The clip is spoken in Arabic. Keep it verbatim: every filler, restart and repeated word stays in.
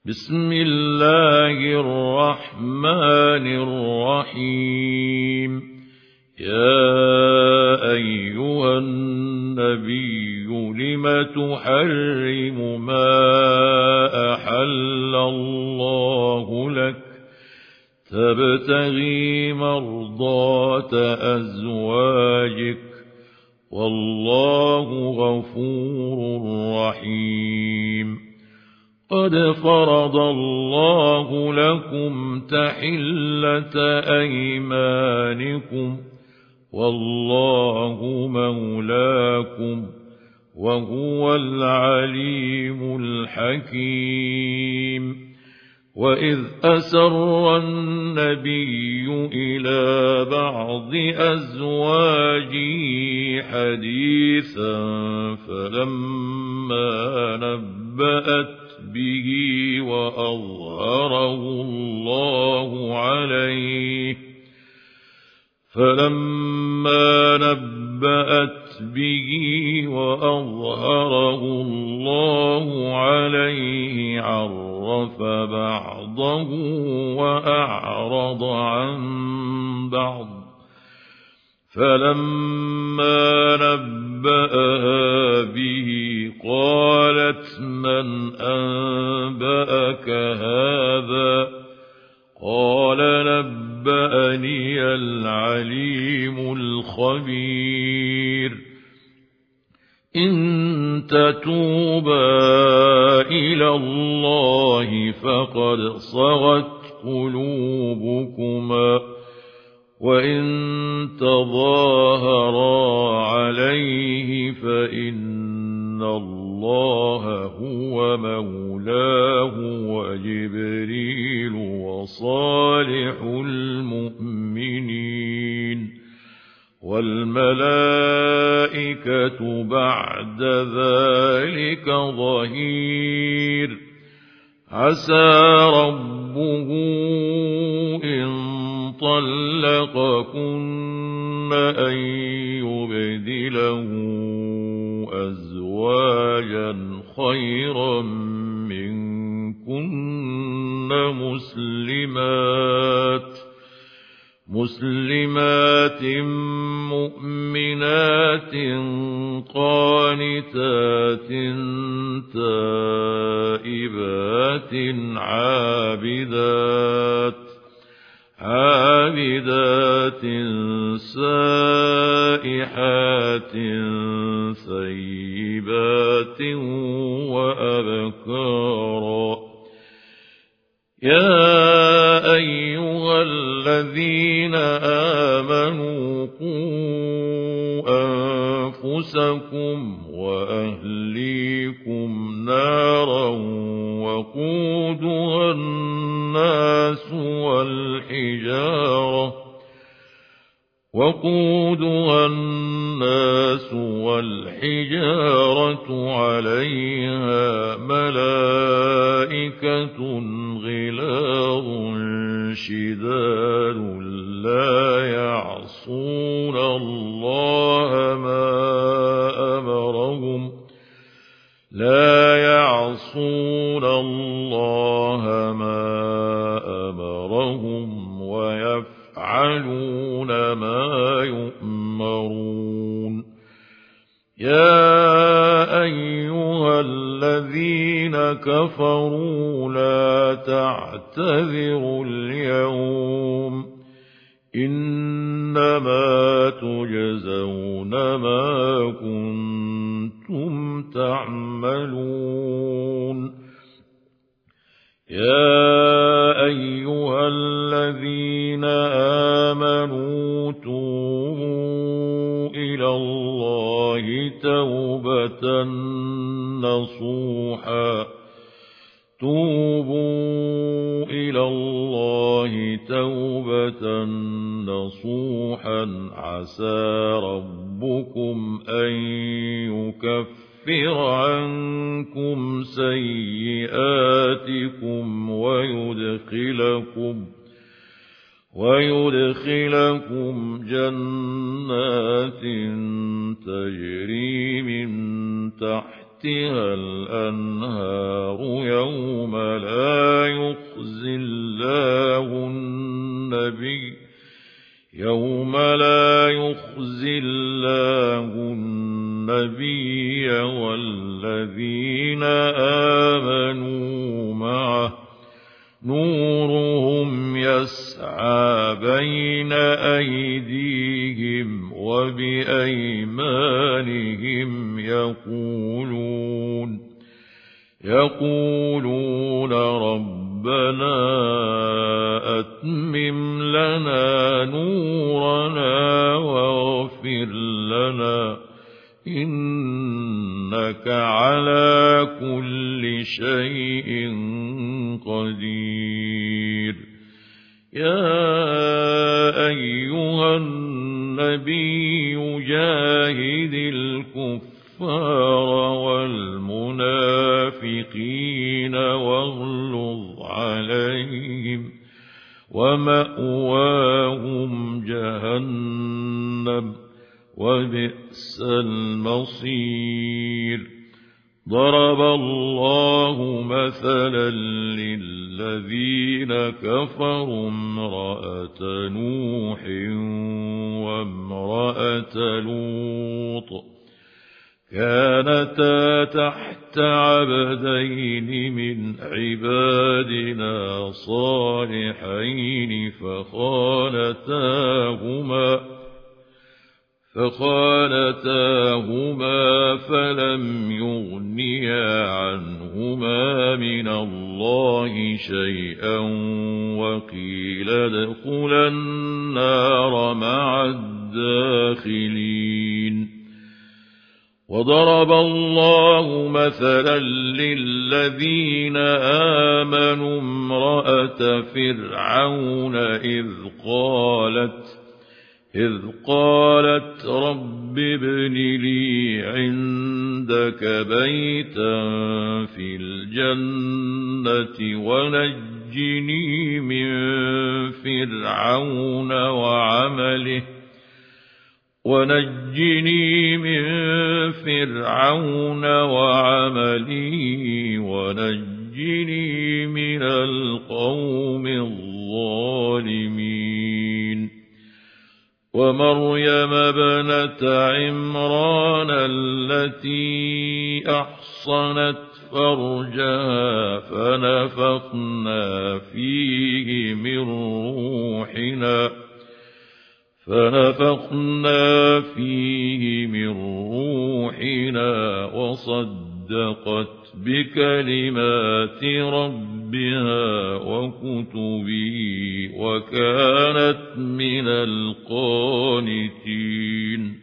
بسم الله الرحمن الرحيم. يا أيها النبي لم تحرم ما أحل الله لك تبتغي مرضات أزواجك والله غفور رحيم. قد فرض الله لكم تحلة أيمانكم والله مولاكم وهو العليم الحكيم. وإذ أسر النبي إلى بعض أزواجه حديثا فلما نبأت به وأظهره الله عليه فلما نبأت به وأظهره الله عليه عرف بعضه وأعرض عن بعض فلما نبأها به قالت من أنبأك هذا قال نبأني العليم الخبير. إن تتوبا إلى الله فقد صغت قلوبكما وإن تظاهرا عليه فإن الله هو مولاه وجبريل وصالح المؤمنين والملائكة بعد ذلك ظهير. عسى ربه إن طلقكن أن يبدله أزواجا خيرا منكن مسلمات مسلمات مؤمنات قانتات تائبات عابدات عابدات سائحات ثيبات وأبكارا. يا أيها الذين آمنوا قوا أنفسكم وأهليكم نارا وقودها الناس والحجارة وقودها الناس والحجارة عليها ملائكة غلاظ شداد لا يعصون الله ما أمرهم لا يعصون الله ما أمرهم ويفعلون ما يؤمرون. يا أيها الذين كفروا لا تعتذروا اليوم إنما تجزون ما كنتم تعملون. يا أيها الذين آمنوا توبوا إلى الله توبة نصوحا توبوا إلى الله توبة نصوحا عسى ربكم أن يكفر عنكم سيئاتكم ويدخلكم ويدخلكم جنات تجري من تحت تحتها الأنهار يوم لا يخزي الله النبي يوم لا يخزي الله النبي والذين آمنوا معه نورهم يسعى بين أيديهم وبأيمانهم يقولون يقولون ربنا أتمم لنا نورنا واغفر لنا إنك على كل شيء قدير. يا أيها النبي جاهد الكفار والمنافقين واغلظ عليهم ومأواهم جهنم وبئس المصير. ضرب الله مثلا للذين كفروا امرأة نوح وامرأة لوط كانتا تحت عبدين من عبادنا صالحين فخانتاهما فخانتاهما فلم يغنيا عنهما من الله شيئا وقيل ادخلا النار مع الداخلين. وضرب الله مثلا للذين آمنوا امرأة فرعون إذ قالت إذ قالت رب ابن لي عندك بيتا في الجنة ونجني من فرعون وعمله ونجني من فرعون وعمله ونجني من القوم الظالمين. ومريم ابنة عمران التي أحصنت فرجها فنفخنا فيه من روحنا فنفخنا فيه من روحنا وصدقت بكلمات ربها وكتبه وكانت من القانتين.